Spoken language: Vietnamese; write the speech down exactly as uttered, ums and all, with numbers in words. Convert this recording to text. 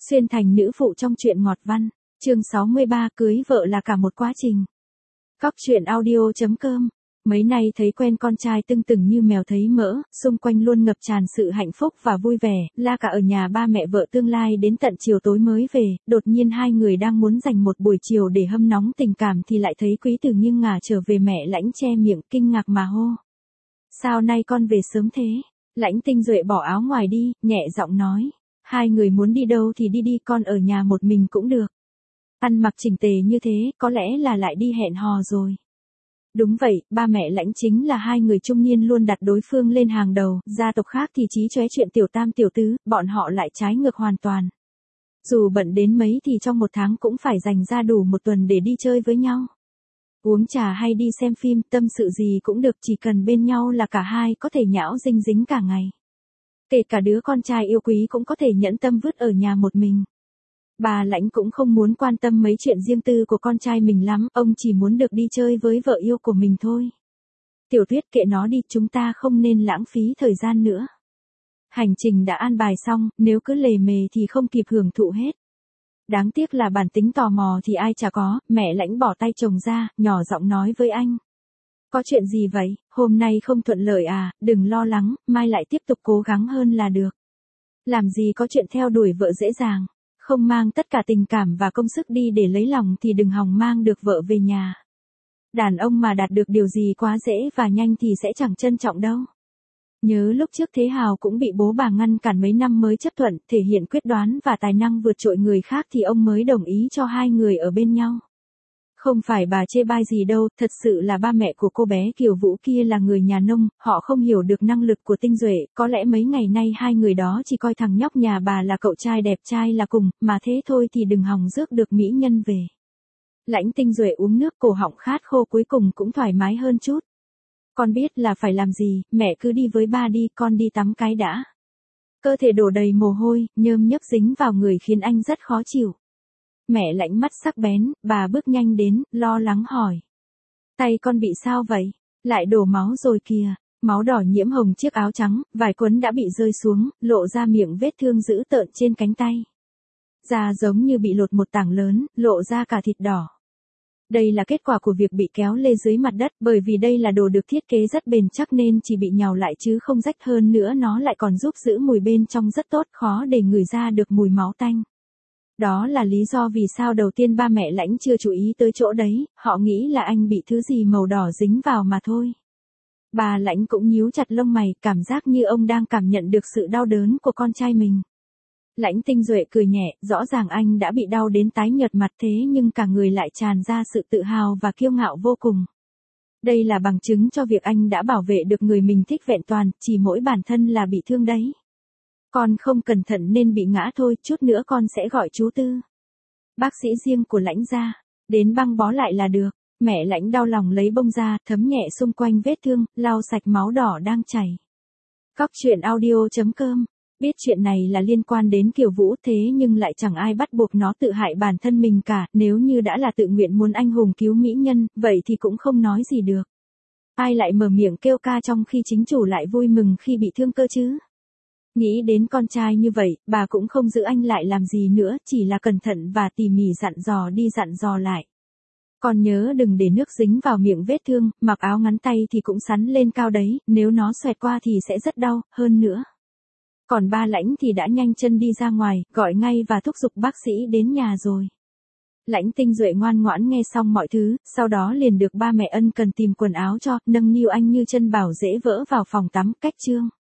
Xuyên thành nữ phụ trong truyện ngọt văn, chương sáu mươi ba cưới vợ là cả một quá trình. Cóc truyện audio chấm com. Mấy nay thấy quen con trai tưng tửng như mèo thấy mỡ, xung quanh luôn ngập tràn sự hạnh phúc và vui vẻ, la cả ở nhà ba mẹ vợ tương lai đến tận chiều tối mới về, đột nhiên hai người đang muốn dành một buổi chiều để hâm nóng tình cảm thì lại thấy Quý Tử nghiêng ngả trở về, mẹ Lãnh che miệng kinh ngạc mà hô. Sao nay con về sớm thế? Lãnh Tinh Duệ bỏ áo ngoài đi, nhẹ giọng nói. Hai người muốn đi đâu thì đi đi, con ở nhà một mình cũng được. Ăn mặc chỉnh tề như thế, có lẽ là lại đi hẹn hò rồi. Đúng vậy, ba mẹ Lãnh chính là hai người trung niên luôn đặt đối phương lên hàng đầu, gia tộc khác thì chí chóe chuyện tiểu tam tiểu tứ, bọn họ lại trái ngược hoàn toàn. Dù bận đến mấy thì trong một tháng cũng phải dành ra đủ một tuần để đi chơi với nhau. Uống trà hay đi xem phim, tâm sự gì cũng được, chỉ cần bên nhau là cả hai có thể nhão dinh dính cả ngày. Kể cả đứa con trai yêu quý cũng có thể nhẫn tâm vứt ở nhà một mình. Bà Lãnh cũng không muốn quan tâm mấy chuyện riêng tư của con trai mình lắm, ông chỉ muốn được đi chơi với vợ yêu của mình thôi. Tiểu Tuyết, kệ nó đi, chúng ta không nên lãng phí thời gian nữa. Hành trình đã an bài xong, nếu cứ lề mề thì không kịp hưởng thụ hết. Đáng tiếc là bản tính tò mò thì ai chả có, mẹ Lãnh bỏ tay chồng ra, nhỏ giọng nói với anh. Có chuyện gì vậy, hôm nay không thuận lợi à, đừng lo lắng, mai lại tiếp tục cố gắng hơn là được. Làm gì có chuyện theo đuổi vợ dễ dàng, không mang tất cả tình cảm và công sức đi để lấy lòng thì đừng hòng mang được vợ về nhà. Đàn ông mà đạt được điều gì quá dễ và nhanh thì sẽ chẳng trân trọng đâu. Nhớ lúc trước Thế Hào cũng bị bố bà ngăn cản mấy năm mới chấp thuận, thể hiện quyết đoán và tài năng vượt trội người khác thì ông mới đồng ý cho hai người ở bên nhau. Không phải bà chê bai gì đâu, thật sự là ba mẹ của cô bé Kiều Vũ kia là người nhà nông, họ không hiểu được năng lực của Tinh Duệ, có lẽ mấy ngày nay hai người đó chỉ coi thằng nhóc nhà bà là cậu trai đẹp trai là cùng, mà thế thôi thì đừng hòng rước được mỹ nhân về. Lãnh Tinh Duệ uống nước, cổ họng khát khô cuối cùng cũng thoải mái hơn chút. Con biết là phải làm gì, mẹ cứ đi với ba đi, con đi tắm cái đã. Cơ thể đổ đầy mồ hôi, nhơm nhớp dính vào người khiến anh rất khó chịu. Mẹ Lãnh mắt sắc bén, bà bước nhanh đến, lo lắng hỏi. Tay con bị sao vậy? Lại đổ máu rồi kìa. Máu đỏ nhiễm hồng chiếc áo trắng, vài quấn đã bị rơi xuống, lộ ra miệng vết thương dữ tợn trên cánh tay. Da giống như bị lột một tảng lớn, lộ ra cả thịt đỏ. Đây là kết quả của việc bị kéo lê dưới mặt đất, bởi vì đây là đồ được thiết kế rất bền chắc nên chỉ bị nhào lại chứ không rách, hơn nữa nó lại còn giúp giữ mùi bên trong rất tốt, khó để ngửi ra được mùi máu tanh. Đó là lý do vì sao đầu tiên ba mẹ Lãnh chưa chú ý tới chỗ đấy, họ nghĩ là anh bị thứ gì màu đỏ dính vào mà thôi. Bà Lãnh cũng nhíu chặt lông mày, cảm giác như ông đang cảm nhận được sự đau đớn của con trai mình. Lãnh Tinh Duệ cười nhẹ, rõ ràng anh đã bị đau đến tái nhợt mặt thế nhưng cả người lại tràn ra sự tự hào và kiêu ngạo vô cùng. Đây là bằng chứng cho việc anh đã bảo vệ được người mình thích vẹn toàn, chỉ mỗi bản thân là bị thương đấy. Con không cẩn thận nên bị ngã thôi, chút nữa con sẽ gọi chú Tư. Bác sĩ riêng của Lãnh ra, đến băng bó lại là được. Mẹ Lãnh đau lòng lấy bông ra, thấm nhẹ xung quanh vết thương, lau sạch máu đỏ đang chảy. Cóc truyện audio chấm com. Biết chuyện này là liên quan đến Kiều Vũ thế nhưng lại chẳng ai bắt buộc nó tự hại bản thân mình cả, nếu như đã là tự nguyện muốn anh hùng cứu mỹ nhân, vậy thì cũng không nói gì được. Ai lại mở miệng kêu ca trong khi chính chủ lại vui mừng khi bị thương cơ chứ? Nghĩ đến con trai như vậy, bà cũng không giữ anh lại làm gì nữa, chỉ là cẩn thận và tỉ mỉ dặn dò đi dặn dò lại. Còn nhớ đừng để nước dính vào miệng vết thương, mặc áo ngắn tay thì cũng sắn lên cao đấy, nếu nó xoẹt qua thì sẽ rất đau, hơn nữa. Còn ba Lãnh thì đã nhanh chân đi ra ngoài, gọi ngay và thúc giục bác sĩ đến nhà rồi. Lãnh Tinh Duệ ngoan ngoãn nghe xong mọi thứ, sau đó liền được ba mẹ ân cần tìm quần áo cho, nâng niu anh như chân bảo dễ vỡ vào phòng tắm, cách chương.